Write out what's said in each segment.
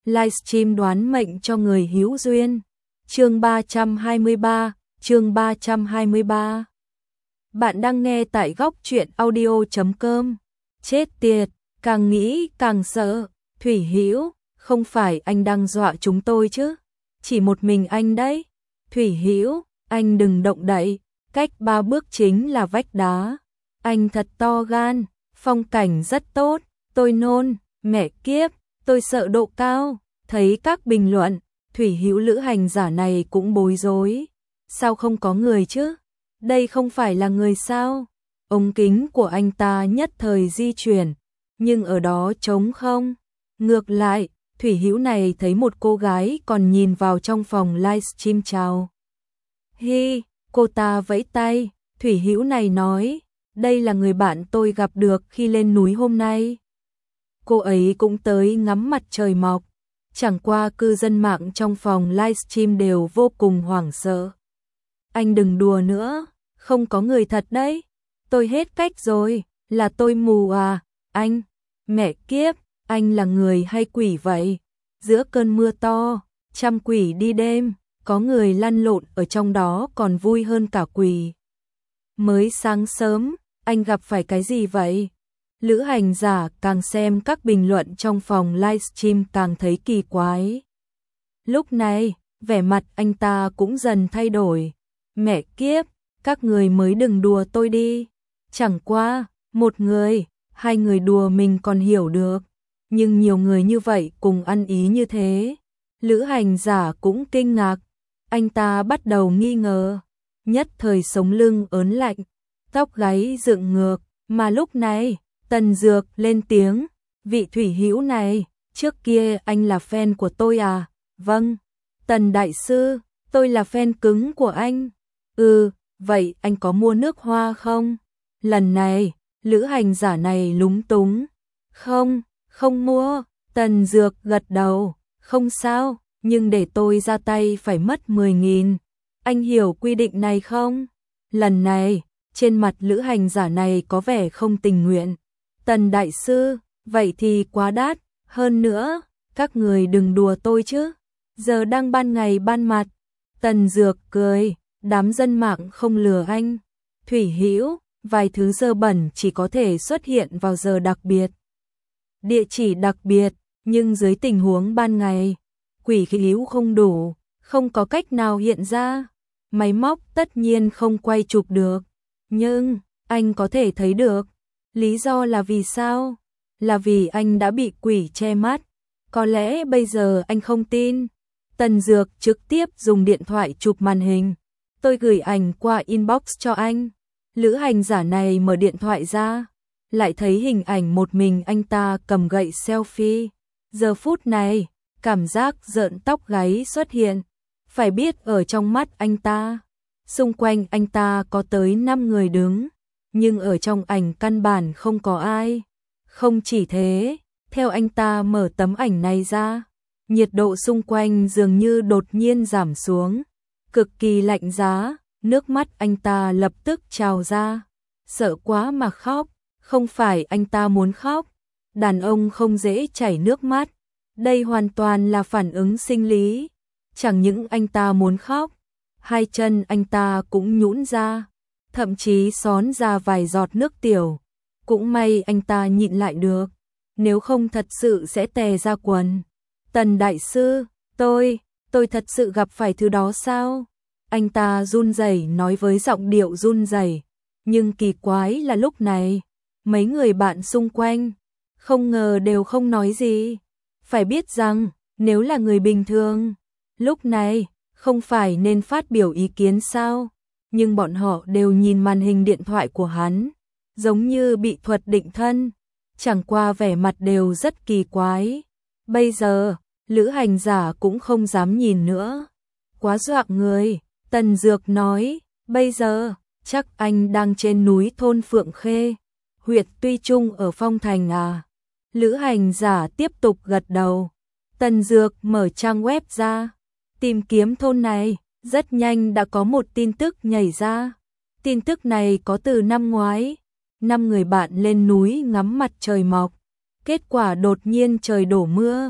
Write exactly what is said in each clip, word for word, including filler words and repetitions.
livestream đoán mệnh cho người hữu duyên. Chương ba trăm hai mươi ba, chương ba trăm hai mươi ba. Bạn đang nghe tại góc truyện audio chấm com. Chết tiệt, càng nghĩ càng sợ. Thủy Hữu, không phải anh đang dọa chúng tôi chứ? Chỉ một mình anh đấy. Thủy Hữu, anh đừng động đậy, cách ba bước chính là vách đá. Anh thật to gan, phong cảnh rất tốt, tôi nôn, mẹ kiếp, tôi sợ độ cao. Thấy các bình luận, Thủy Hữu lữ hành giả này cũng bối rối. Sao không có người chứ? Đây không phải là người sao? Ống kính của anh ta nhất thời di chuyển, nhưng ở đó trống không. Ngược lại, Thủy Hữu này thấy một cô gái còn nhìn vào trong phòng livestream chào. Hi, cô ta vẫy tay, Thủy Hữu này nói, đây là người bạn tôi gặp được khi lên núi hôm nay. Cô ấy cũng tới ngắm mặt trời mọc. Chẳng qua cư dân mạng trong phòng livestream đều vô cùng hoảng sợ. Anh đừng đùa nữa, không có người thật đấy. Tôi hết cách rồi, là tôi mù à, anh, mẹ kiếp, anh là người hay quỷ vậy? Giữa cơn mưa to, trăm quỷ đi đêm, có người lăn lộn ở trong đó còn vui hơn cả quỷ. Mới sáng sớm, anh gặp phải cái gì vậy? Lữ hành giả càng xem các bình luận trong phòng livestream càng thấy kỳ quái. Lúc này, vẻ mặt anh ta cũng dần thay đổi. Mẹ kiếp, các người mới đừng đùa tôi đi. Chẳng qua, một người, hai người đùa mình còn hiểu được. Nhưng nhiều người như vậy cùng ăn ý như thế. Lữ hành giả cũng kinh ngạc. Anh ta bắt đầu nghi ngờ. Nhất thời sống lưng ớn lạnh, tóc gáy dựng ngược. Mà lúc này, Tần Dược lên tiếng. Vị Thủy Hữu này, trước kia anh là fan của tôi à? Vâng. Tần Đại Sư, tôi là fan cứng của anh. Ừ, vậy anh có mua nước hoa không? Lần này, lữ hành giả này lúng túng. Không, không mua. Tần Dược gật đầu. Không sao, nhưng để tôi ra tay phải mất mười nghìn. Anh hiểu quy định này không? Lần này, trên mặt lữ hành giả này có vẻ không tình nguyện. Tần Đại Sư, vậy thì quá đắt. Hơn nữa, các người đừng đùa tôi chứ. Giờ đang ban ngày ban mặt. Tần Dược cười. Đám dân mạng không lừa anh. Thủy Hữu, vài thứ dơ bẩn chỉ có thể xuất hiện vào giờ đặc biệt. Địa chỉ đặc biệt, nhưng dưới tình huống ban ngày, quỷ khí hữu không đủ, không có cách nào hiện ra. Máy móc tất nhiên không quay chụp được. Nhưng, anh có thể thấy được. Lý do là vì sao? Là vì anh đã bị quỷ che mắt. Có lẽ bây giờ anh không tin. Tần Dược trực tiếp dùng điện thoại chụp màn hình. Tôi gửi ảnh qua inbox cho anh. Lữ hành giả này mở điện thoại ra, lại thấy hình ảnh một mình anh ta cầm gậy selfie. Giờ phút này, cảm giác rợn tóc gáy xuất hiện. Phải biết ở trong mắt anh ta, xung quanh anh ta có tới năm người đứng, nhưng ở trong ảnh căn bản không có ai. Không chỉ thế, theo anh ta mở tấm ảnh này ra, nhiệt độ xung quanh dường như đột nhiên giảm xuống. Cực kỳ lạnh giá, nước mắt anh ta lập tức trào ra. Sợ quá mà khóc, không phải anh ta muốn khóc. Đàn ông không dễ chảy nước mắt. Đây hoàn toàn là phản ứng sinh lý. Chẳng những anh ta muốn khóc, hai chân anh ta cũng nhũn ra, thậm chí xón ra vài giọt nước tiểu. Cũng may anh ta nhịn lại được, nếu không thật sự sẽ tè ra quần. Tần Đại Sư, tôi... Tôi thật sự gặp phải thứ đó sao? Anh ta run rẩy nói với giọng điệu run rẩy, nhưng kỳ quái là lúc này, mấy người bạn xung quanh, không ngờ đều không nói gì. Phải biết rằng, nếu là người bình thường, lúc này, không phải nên phát biểu ý kiến sao? Nhưng bọn họ đều nhìn màn hình điện thoại của hắn, giống như bị thuật định thân, chẳng qua vẻ mặt đều rất kỳ quái. Bây giờ, lữ hành giả cũng không dám nhìn nữa. Quá dọa người, Tần Dược nói, bây giờ, chắc anh đang trên núi thôn Phượng Khê, huyện Tuy Trung ở Phong Thành à? Lữ hành giả tiếp tục gật đầu. Tần Dược mở trang web ra, tìm kiếm thôn này, rất nhanh đã có một tin tức nhảy ra. Tin tức này có từ năm ngoái, năm người bạn lên núi ngắm mặt trời mọc, kết quả đột nhiên trời đổ mưa.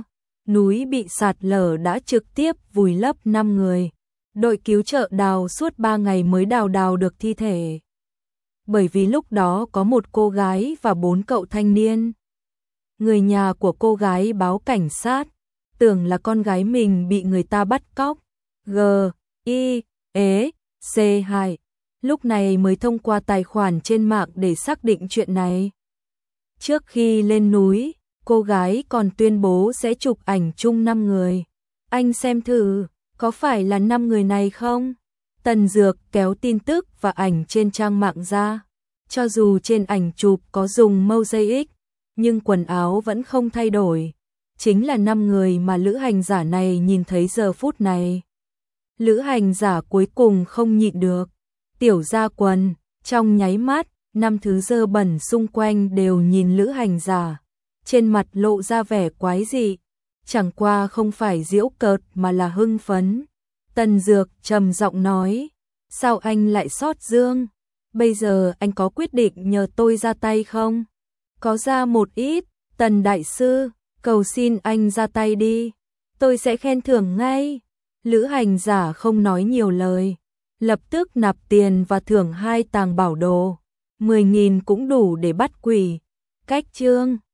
núi bị sạt lở đã trực tiếp vùi lấp năm người. Đội cứu trợ đào suốt ba ngày mới đào đào được thi thể. Bởi vì lúc đó có một cô gái và bốn cậu thanh niên. Người nhà của cô gái báo cảnh sát, tưởng là con gái mình bị người ta bắt cóc. G, I, E, C hai. Lúc này mới thông qua tài khoản trên mạng để xác định chuyện này. Trước khi lên núi, cô gái còn tuyên bố sẽ chụp ảnh chung năm người. Anh xem thử, có phải là năm người này không? Tần Dược kéo tin tức và ảnh trên trang mạng ra. Cho dù trên ảnh chụp có dùng mosaic, nhưng quần áo vẫn không thay đổi. Chính là năm người mà lữ hành giả này nhìn thấy giờ phút này. Lữ hành giả cuối cùng không nhịn được. Tiểu ra quần, trong nháy mắt, năm thứ dơ bẩn xung quanh đều nhìn lữ hành giả. Trên mặt lộ ra vẻ quái dị. Chẳng qua không phải giễu cợt mà là hưng phấn. Tần Dược trầm giọng nói. Sao anh lại xót Dương? Bây giờ anh có quyết định nhờ tôi ra tay không? Có ra một ít, Tần Đại Sư, cầu xin anh ra tay đi. Tôi sẽ khen thưởng ngay. Lữ hành giả không nói nhiều lời. Lập tức nạp tiền và thưởng hai tàng bảo đồ. Mười nghìn cũng đủ để bắt quỷ. Cách chương